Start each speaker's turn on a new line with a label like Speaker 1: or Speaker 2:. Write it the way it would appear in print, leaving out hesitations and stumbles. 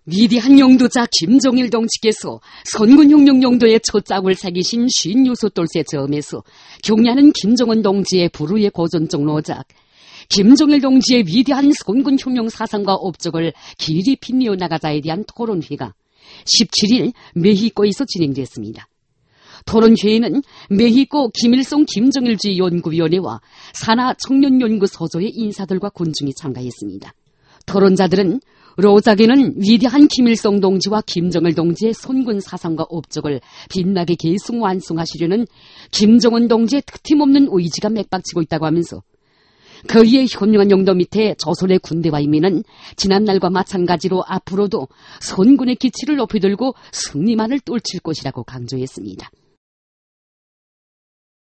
Speaker 1: 위대한 영도자 김정일 동지께서 선군혁명 용도의 초짝을 새기신 56돌새 점에서 경례하는 김정은 동지의 불후의 고전적 노작, 김정일 동지의 위대한 선군혁명 사상과 업적을 길이 빛내어 나가자에 대한 토론회가 17일 메히코에서 진행됐습니다. 토론회에는 메히코 김일성 김정일주의 연구위원회와 산하 청년연구소조의 인사들과 군중이 참가했습니다. 토론자들은 로작에는 위대한 김일성 동지와 김정일 동지의 선군 사상과 업적을 빛나게 계승 완성하시려는 김정은 동지의 특팀없는 의지가 맥박치고 있다고 하면서 그의 현명한 용도 밑에 조선의 군대와 인민은 지난날과 마찬가지로 앞으로도 선군의 기치를 높이 들고 승리만을 뚫칠 것이라고 강조했습니다.